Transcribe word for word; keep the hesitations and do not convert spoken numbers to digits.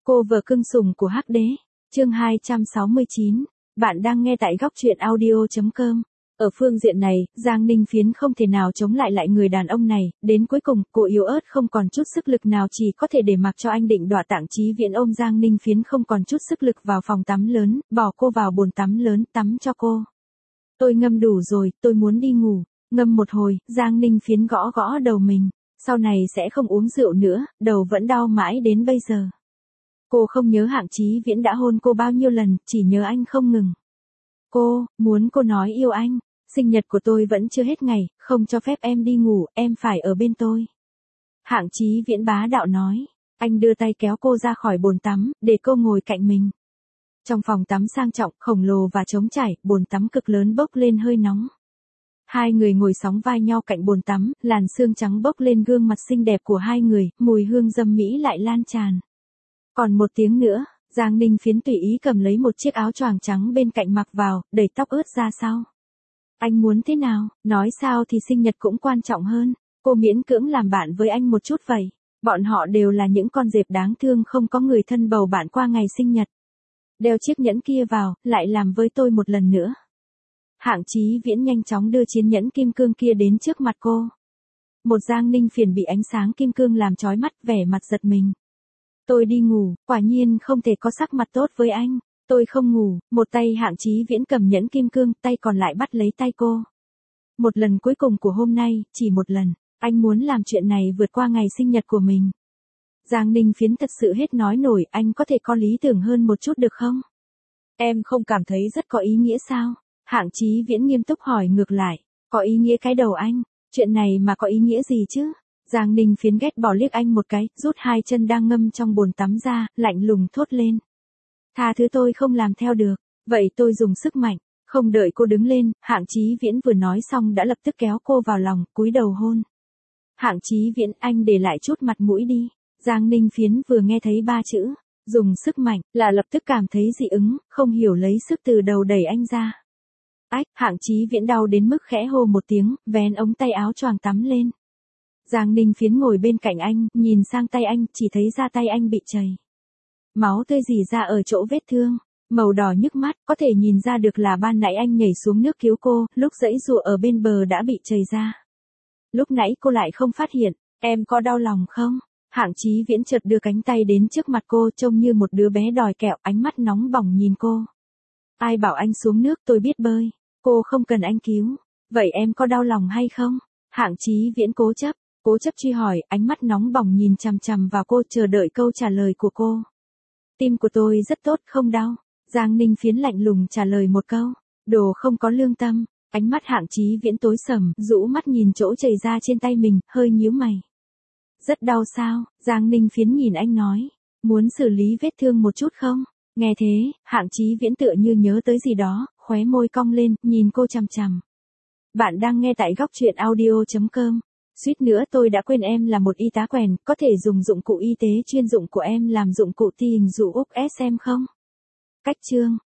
Cô vợ cưng sủng của Hắc Đế, chương hai trăm sáu mươi chín. Bạn đang nghe tại góc truyện audio chấm com. Ở phương diện này, Giang Ninh Phiến không thể nào chống lại lại người đàn ông này, đến cuối cùng, cô yếu ớt không còn chút sức lực nào chỉ có thể để mặc cho anh Định Đoạ Tạng Chí Viễn ôm Giang Ninh Phiến không còn chút sức lực vào phòng tắm lớn, bỏ cô vào bồn tắm lớn tắm cho cô. Tôi ngâm đủ rồi, tôi muốn đi ngủ. Ngâm một hồi, Giang Ninh Phiến gõ gõ đầu mình. Sau này sẽ không uống rượu nữa, đầu vẫn đau mãi đến bây giờ. Cô không nhớ Hạng Chí Viễn đã hôn cô bao nhiêu lần, chỉ nhớ anh không ngừng. Cô, muốn cô nói yêu anh. Sinh nhật của tôi vẫn chưa hết ngày, không cho phép em đi ngủ, em phải ở bên tôi. Hạng Chí Viễn bá đạo nói. Anh đưa tay kéo cô ra khỏi bồn tắm, để cô ngồi cạnh mình. Trong phòng tắm sang trọng, khổng lồ và trống trải, bồn tắm cực lớn bốc lên hơi nóng. Hai người ngồi sóng vai nhau cạnh bồn tắm, làn sương trắng bốc lên gương mặt xinh đẹp của hai người, mùi hương dâm mỹ lại lan tràn. Còn một tiếng nữa, Giang Ninh Phiến tùy ý cầm lấy một chiếc áo choàng trắng bên cạnh mặc vào, đẩy tóc ướt ra sau. Anh muốn thế nào, nói sao thì sinh nhật cũng quan trọng hơn, cô miễn cưỡng làm bạn với anh một chút vậy. Bọn họ đều là những con dẹp đáng thương không có người thân bầu bạn qua ngày sinh nhật. Đeo chiếc nhẫn kia vào, lại làm với tôi một lần nữa. Hạng Chí Viễn nhanh chóng đưa chiến nhẫn kim cương kia đến trước mặt cô. Một Giang Ninh Phiền bị ánh sáng kim cương làm chói mắt, vẻ mặt giật mình. Tôi đi ngủ, quả nhiên không thể có sắc mặt tốt với anh. Tôi không ngủ, một tay Hạng Chí Viễn cầm nhẫn kim cương, tay còn lại bắt lấy tay cô. Một lần cuối cùng của hôm nay, chỉ một lần, anh muốn làm chuyện này vượt qua ngày sinh nhật của mình. Giang Ninh Phiến thật sự hết nói nổi, anh có thể có lý tưởng hơn một chút được không? Em không cảm thấy rất có ý nghĩa sao? Hạng Chí Viễn nghiêm túc hỏi ngược lại, có ý nghĩa cái đầu anh, chuyện này mà có ý nghĩa gì chứ? Giang Ninh Phiến ghét bỏ liếc anh một cái, rút hai chân đang ngâm trong bồn tắm ra, lạnh lùng thốt lên. Tha thứ tôi không làm theo được, vậy tôi dùng sức mạnh. Không đợi cô đứng lên, Hạng Chí Viễn vừa nói xong đã lập tức kéo cô vào lòng, cúi đầu hôn. Hạng Chí Viễn, anh để lại chút mặt mũi đi. Giang Ninh Phiến vừa nghe thấy ba chữ, dùng sức mạnh, là lập tức cảm thấy dị ứng, không hiểu lấy sức từ đầu đẩy anh ra. Ách, Hạng Chí Viễn đau đến mức khẽ hô một tiếng, vén ống tay áo choàng tắm lên. Giang Ninh Phiến ngồi bên cạnh anh, nhìn sang tay anh, chỉ thấy da tay anh bị chảy. Máu tươi rỉ ra ở chỗ vết thương, màu đỏ nhức mắt, có thể nhìn ra được là ban nãy anh nhảy xuống nước cứu cô, lúc giãy giụa ở bên bờ đã bị chảy ra. Lúc nãy cô lại không phát hiện, em có đau lòng không? Hạng Chí Viễn chợt đưa cánh tay đến trước mặt cô, trông như một đứa bé đòi kẹo, ánh mắt nóng bỏng nhìn cô. Ai bảo anh xuống nước, tôi biết bơi, cô không cần anh cứu. Vậy em có đau lòng hay không? Hạng Chí Viễn cố chấp, cố chấp truy hỏi, ánh mắt nóng bỏng nhìn chằm chằm vào cô, chờ đợi câu trả lời của cô. Tim của tôi rất tốt, không đau. Giang Ninh Phiến lạnh lùng trả lời một câu. Đồ không có lương tâm. Ánh mắt Hạng Chí Viễn tối sầm, rũ mắt nhìn chỗ chảy ra trên tay mình, hơi nhíu mày. Rất đau sao? Giang Ninh Phiến nhìn anh nói. Muốn xử lý vết thương một chút không? Nghe thế, Hạng Chí Viễn tựa như nhớ tới gì đó, khóe môi cong lên, nhìn cô chằm chằm. Bạn đang nghe tại góc truyện audio chấm com. Suýt nữa tôi đã quên em là một y tá quèn, có thể dùng dụng cụ y tế chuyên dụng của em làm dụng cụ ti hình dụ úc ét em không? Cách chương.